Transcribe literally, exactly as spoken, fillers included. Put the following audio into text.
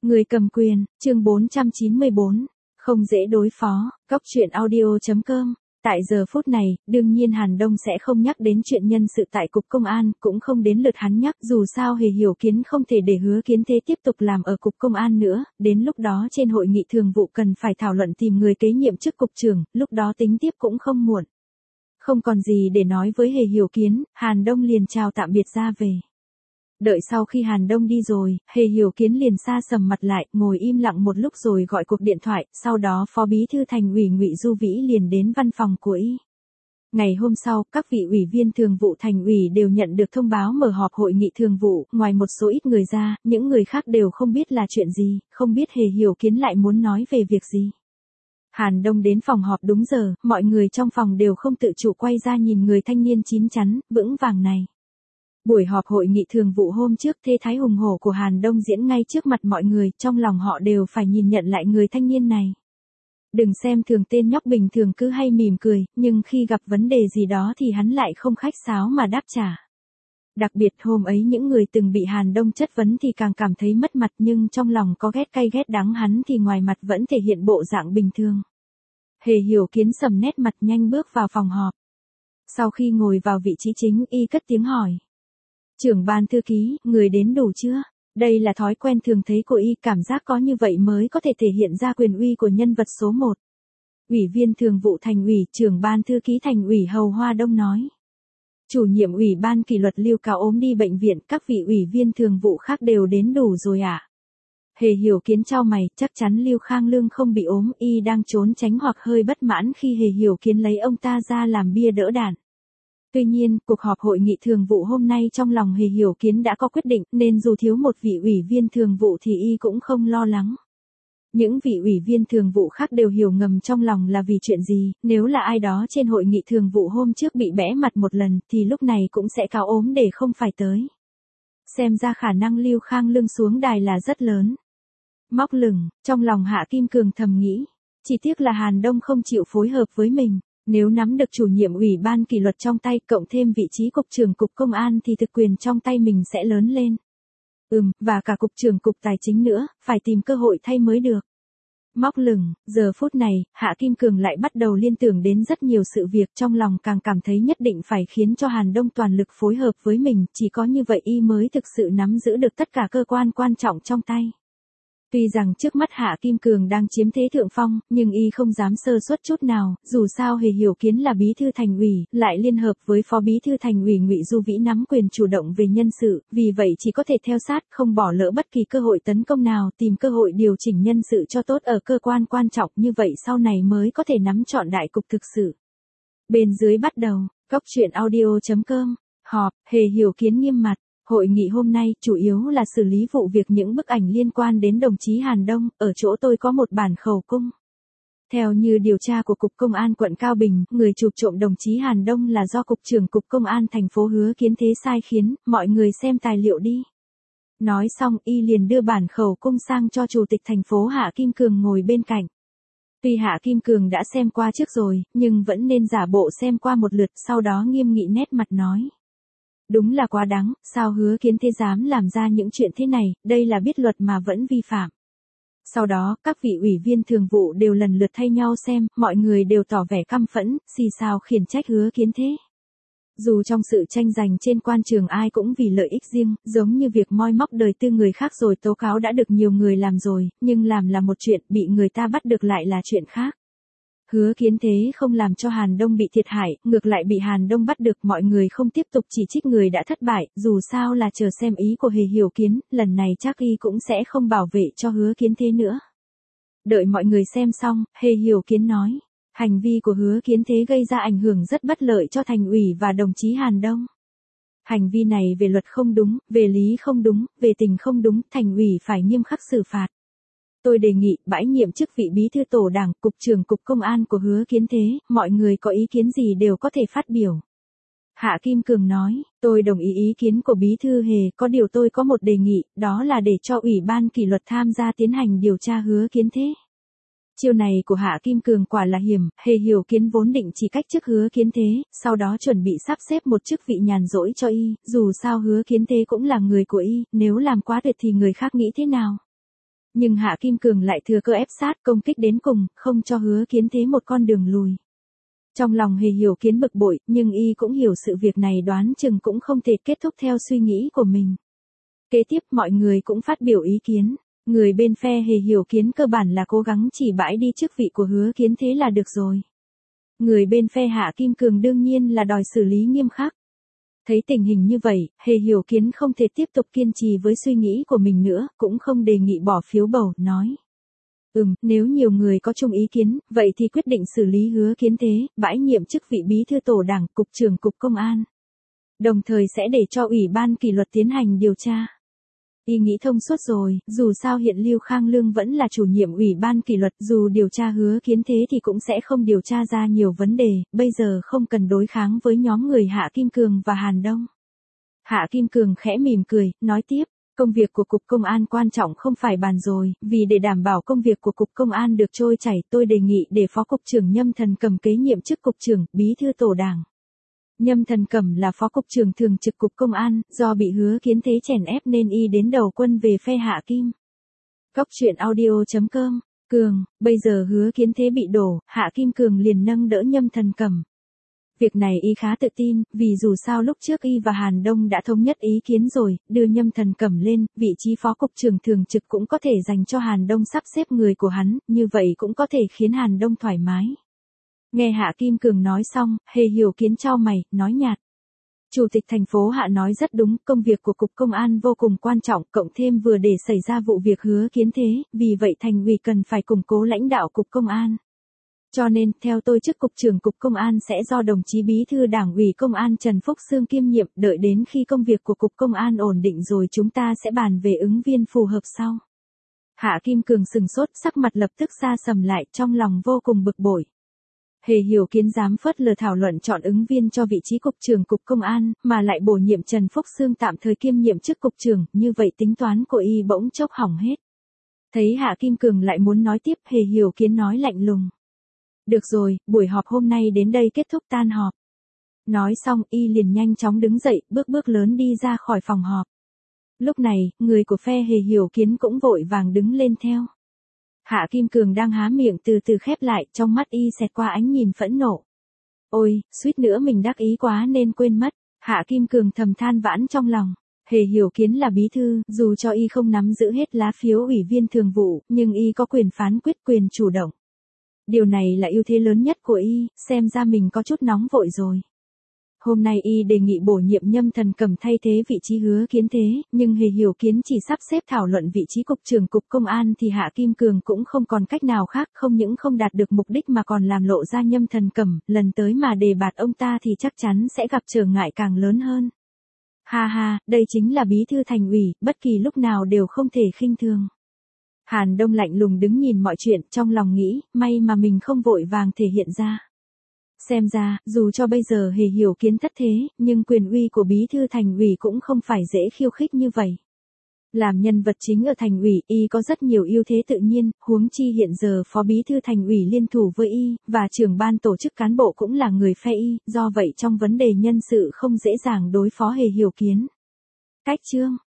Người cầm quyền, chương bốn trăm chín mươi bốn, không dễ đối phó, Cóc truyện audio chấm com. Tại giờ phút này, đương nhiên Hàn Đông sẽ không nhắc đến chuyện nhân sự tại Cục Công an, cũng không đến lượt hắn nhắc, dù sao Hề Hiểu Kiến không thể để Hứa Kiến Thế tiếp tục làm ở Cục Công an nữa, đến lúc đó trên hội nghị thường vụ cần phải thảo luận tìm người kế nhiệm chức cục trưởng, lúc đó tính tiếp cũng không muộn. Không còn gì để nói với Hề Hiểu Kiến, Hàn Đông liền chào tạm biệt ra về. Đợi sau khi Hàn Đông đi rồi, Hề Hiểu Kiến liền xa sầm mặt lại, ngồi im lặng một lúc rồi gọi cuộc điện thoại, sau đó Phó Bí thư Thành ủy Ngụy Du Vĩ liền đến văn phòng của y. Ngày hôm sau, các vị ủy viên thường vụ Thành ủy đều nhận được thông báo mở họp hội nghị thường vụ, ngoài một số ít người ra, những người khác đều không biết là chuyện gì, không biết Hề Hiểu Kiến lại muốn nói về việc gì. Hàn Đông đến phòng họp đúng giờ, mọi người trong phòng đều không tự chủ quay ra nhìn người thanh niên chín chắn, vững vàng này. Buổi họp hội nghị thường vụ hôm trước, thế thái hùng hổ của Hàn Đông diễn ngay trước mặt mọi người, trong lòng họ đều phải nhìn nhận lại người thanh niên này. Đừng xem thường tên nhóc bình thường cứ hay mỉm cười, nhưng khi gặp vấn đề gì đó thì hắn lại không khách sáo mà đáp trả. Đặc biệt hôm ấy những người từng bị Hàn Đông chất vấn thì càng cảm thấy mất mặt, nhưng trong lòng có ghét cay ghét đắng hắn thì ngoài mặt vẫn thể hiện bộ dạng bình thường. Hề Hiểu Kiến sầm nét mặt nhanh bước vào phòng họp. Sau khi ngồi vào vị trí chính, y cất tiếng hỏi. Trưởng ban thư ký, người đến đủ chưa? Đây là thói quen thường thấy của y, cảm giác có như vậy mới có thể thể hiện ra quyền uy của nhân vật số một. Ủy viên thường vụ Thành ủy, trưởng ban thư ký Thành ủy Hầu Hoa Đông nói. Chủ nhiệm ủy ban kỷ luật Lưu Cáo ốm đi bệnh viện, các vị ủy viên thường vụ khác đều đến đủ rồi ạ. À? Hề Hiểu Kiến chau mày, chắc chắn Lưu Khang Lương không bị ốm, y đang trốn tránh hoặc hơi bất mãn khi Hề Hiểu Kiến lấy ông ta ra làm bia đỡ đạn. Tuy nhiên, cuộc họp hội nghị thường vụ hôm nay trong lòng Hề Hiểu Kiến đã có quyết định, nên dù thiếu một vị ủy viên thường vụ thì y cũng không lo lắng. Những vị ủy viên thường vụ khác đều hiểu ngầm trong lòng là vì chuyện gì, nếu là ai đó trên hội nghị thường vụ hôm trước bị bẽ mặt một lần thì lúc này cũng sẽ cáo ốm để không phải tới. Xem ra khả năng Lưu Khang Lương xuống đài là rất lớn. Móc lửng, trong lòng Hạ Kim Cường thầm nghĩ, chỉ tiếc là Hàn Đông không chịu phối hợp với mình. Nếu nắm được chủ nhiệm ủy ban kỷ luật trong tay cộng thêm vị trí cục trưởng cục công an thì thực quyền trong tay mình sẽ lớn lên. Ừm, và cả cục trưởng cục tài chính nữa, phải tìm cơ hội thay mới được. Móc lửng, giờ phút này, Hạ Kim Cường lại bắt đầu liên tưởng đến rất nhiều sự việc, trong lòng càng cảm thấy nhất định phải khiến cho Hàn Đông toàn lực phối hợp với mình, chỉ có như vậy y mới thực sự nắm giữ được tất cả cơ quan quan trọng trong tay. Tuy rằng trước mắt Hạ Kim Cường đang chiếm thế thượng phong, nhưng y không dám sơ suất chút nào, dù sao Hề Hiểu Kiến là bí thư Thành ủy, lại liên hợp với phó bí thư Thành ủy Ngụy Du Vĩ nắm quyền chủ động về nhân sự, vì vậy chỉ có thể theo sát, không bỏ lỡ bất kỳ cơ hội tấn công nào, tìm cơ hội điều chỉnh nhân sự cho tốt ở cơ quan quan trọng, như vậy sau này mới có thể nắm trọn đại cục thực sự. Bên dưới bắt đầu, Cóc truyện audio chấm com, họp, Hề Hiểu Kiến nghiêm mặt. Hội nghị hôm nay chủ yếu là xử lý vụ việc những bức ảnh liên quan đến đồng chí Hàn Đông, ở chỗ tôi có một bản khẩu cung. Theo như điều tra của Cục Công an quận Cao Bình, người chụp trộm đồng chí Hàn Đông là do Cục trưởng Cục Công an thành phố Hứa Kiến Thế sai khiến, mọi người xem tài liệu đi. Nói xong y liền đưa bản khẩu cung sang cho Chủ tịch thành phố Hạ Kim Cường ngồi bên cạnh. Tuy Hạ Kim Cường đã xem qua trước rồi, nhưng vẫn nên giả bộ xem qua một lượt, sau đó nghiêm nghị nét mặt nói. Đúng là quá đáng, sao Hứa Kiến Thế dám làm ra những chuyện thế này, đây là biết luật mà vẫn vi phạm. Sau đó, các vị ủy viên thường vụ đều lần lượt thay nhau xem, mọi người đều tỏ vẻ căm phẫn, xì xào khiển trách Hứa Kiến Thế. Dù trong sự tranh giành trên quan trường ai cũng vì lợi ích riêng, giống như việc moi móc đời tư người khác rồi tố cáo đã được nhiều người làm rồi, nhưng làm là một chuyện, bị người ta bắt được lại là chuyện khác. Hứa Kiến Thế không làm cho Hàn Đông bị thiệt hại, ngược lại bị Hàn Đông bắt được, mọi người không tiếp tục chỉ trích người đã thất bại, dù sao là chờ xem ý của Hề Hiểu Kiến, lần này chắc y cũng sẽ không bảo vệ cho Hứa Kiến Thế nữa. Đợi mọi người xem xong, Hề Hiểu Kiến nói, hành vi của Hứa Kiến Thế gây ra ảnh hưởng rất bất lợi cho Thành ủy và đồng chí Hàn Đông. Hành vi này về luật không đúng, về lý không đúng, về tình không đúng, Thành ủy phải nghiêm khắc xử phạt. Tôi đề nghị bãi nhiệm chức vị bí thư tổ đảng, cục trưởng cục công an của Hứa Kiến Thế, mọi người có ý kiến gì đều có thể phát biểu. Hạ Kim Cường nói, tôi đồng ý ý kiến của bí thư Hề, có điều tôi có một đề nghị, đó là để cho ủy ban kỷ luật tham gia tiến hành điều tra Hứa Kiến Thế. Chiêu này của Hạ Kim Cường quả là hiểm, Hề Hiểu Kiến vốn định chỉ cách chức Hứa Kiến Thế, sau đó chuẩn bị sắp xếp một chức vị nhàn rỗi cho y, dù sao Hứa Kiến Thế cũng là người của y, nếu làm quá tuyệt thì người khác nghĩ thế nào. Nhưng Hạ Kim Cường lại thừa cơ ép sát công kích đến cùng, không cho Hứa Kiến Thế một con đường lùi. Trong lòng Hề Hiểu Kiến bực bội, nhưng y cũng hiểu sự việc này đoán chừng cũng không thể kết thúc theo suy nghĩ của mình. Kế tiếp mọi người cũng phát biểu ý kiến. Người bên phe Hề Hiểu Kiến cơ bản là cố gắng chỉ bãi đi chức vị của Hứa Kiến Thế là được rồi. Người bên phe Hạ Kim Cường đương nhiên là đòi xử lý nghiêm khắc. Thấy tình hình như vậy, Hề Hiểu Kiến không thể tiếp tục kiên trì với suy nghĩ của mình nữa, cũng không đề nghị bỏ phiếu bầu, nói. Ừm, nếu nhiều người có chung ý kiến, vậy thì quyết định xử lý Hứa Kiến Thế, bãi nhiệm chức vị bí thư tổ đảng, cục trưởng cục công an. Đồng thời sẽ để cho Ủy ban kỷ luật tiến hành điều tra. Y nghĩ thông suốt rồi, dù sao hiện Lưu Khang Lương vẫn là chủ nhiệm Ủy ban kỷ luật, dù điều tra Hứa Kiến Thế thì cũng sẽ không điều tra ra nhiều vấn đề, bây giờ không cần đối kháng với nhóm người Hạ Kim Cường và Hàn Đông. Hạ Kim Cường khẽ mỉm cười, nói tiếp, công việc của Cục Công an quan trọng không phải bàn rồi, vì để đảm bảo công việc của Cục Công an được trôi chảy, tôi đề nghị để Phó Cục trưởng Nhâm Thần Cẩm kế nhiệm chức Cục trưởng, Bí thư Tổ đảng. Nhâm Thần Cẩm là Phó Cục trưởng thường trực Cục Công an, do bị Hứa Kiến Thế chèn ép nên y đến đầu quân về phe Hạ Kim. Góc truyện audio chấm com, Cường, bây giờ Hứa Kiến Thế bị đổ, Hạ Kim Cường liền nâng đỡ Nhâm Thần Cẩm. Việc này y khá tự tin, vì dù sao lúc trước y và Hàn Đông đã thống nhất ý kiến rồi, đưa Nhâm Thần Cẩm lên, vị trí Phó Cục trưởng thường trực cũng có thể dành cho Hàn Đông sắp xếp người của hắn, như vậy cũng có thể khiến Hàn Đông thoải mái. Nghe Hạ Kim Cường nói xong, Hề Hiểu Kiến chau mày, nói nhạt. Chủ tịch thành phố Hạ nói rất đúng, công việc của Cục Công an vô cùng quan trọng, cộng thêm vừa để xảy ra vụ việc Hứa Kiến Thế, vì vậy thành ủy cần phải củng cố lãnh đạo Cục Công an. Cho nên, theo tôi chức Cục trưởng Cục Công an sẽ do đồng chí Bí thư Đảng ủy Công an Trần Phúc Xương kiêm nhiệm, đợi đến khi công việc của Cục Công an ổn định rồi chúng ta sẽ bàn về ứng viên phù hợp sau. Hạ Kim Cường sừng sốt, sắc mặt lập tức sa sầm lại, trong lòng vô cùng bực bội. Hề Hiểu Kiến dám phớt lờ thảo luận chọn ứng viên cho vị trí Cục trưởng Cục Công an, mà lại bổ nhiệm Trần Phúc Xương tạm thời kiêm nhiệm chức Cục trưởng, như vậy tính toán của y bỗng chốc hỏng hết. Thấy Hạ Kim Cường lại muốn nói tiếp, Hề Hiểu Kiến nói lạnh lùng. Được rồi, buổi họp hôm nay đến đây kết thúc, tan họp. Nói xong y liền nhanh chóng đứng dậy, bước bước lớn đi ra khỏi phòng họp. Lúc này, người của phe Hề Hiểu Kiến cũng vội vàng đứng lên theo. Hạ Kim Cường đang há miệng từ từ khép lại, trong mắt y xẹt qua ánh nhìn phẫn nộ. Ôi, suýt nữa mình đắc ý quá nên quên mất. Hạ Kim Cường thầm than vãn trong lòng. Hề Hiểu Kiến là bí thư, dù cho y không nắm giữ hết lá phiếu ủy viên thường vụ, nhưng y có quyền phán quyết, quyền chủ động. Điều này là ưu thế lớn nhất của y, xem ra mình có chút nóng vội rồi. Hôm nay y đề nghị bổ nhiệm Nhâm Thần Cẩm thay thế vị trí Hứa Kiến Thế, nhưng Hề Hiểu Kiến chỉ sắp xếp thảo luận vị trí Cục trưởng Cục Công an thì Hạ Kim Cường cũng không còn cách nào khác, không những không đạt được mục đích mà còn làm lộ ra Nhâm Thần Cẩm, lần tới mà đề bạt ông ta thì chắc chắn sẽ gặp trở ngại càng lớn hơn. Ha ha, đây chính là bí thư thành ủy, bất kỳ lúc nào đều không thể khinh thường. Hàn Đông lạnh lùng đứng nhìn mọi chuyện, trong lòng nghĩ, may mà mình không vội vàng thể hiện ra. Xem ra, dù cho bây giờ Hề Hiểu Kiến thất thế, nhưng quyền uy của bí thư thành ủy cũng không phải dễ khiêu khích như vậy. Làm nhân vật chính ở thành ủy, y có rất nhiều ưu thế tự nhiên, huống chi hiện giờ phó bí thư thành ủy liên thủ với y, và trưởng ban tổ chức cán bộ cũng là người phe y, do vậy trong vấn đề nhân sự không dễ dàng đối phó Hề Hiểu Kiến. Cách chương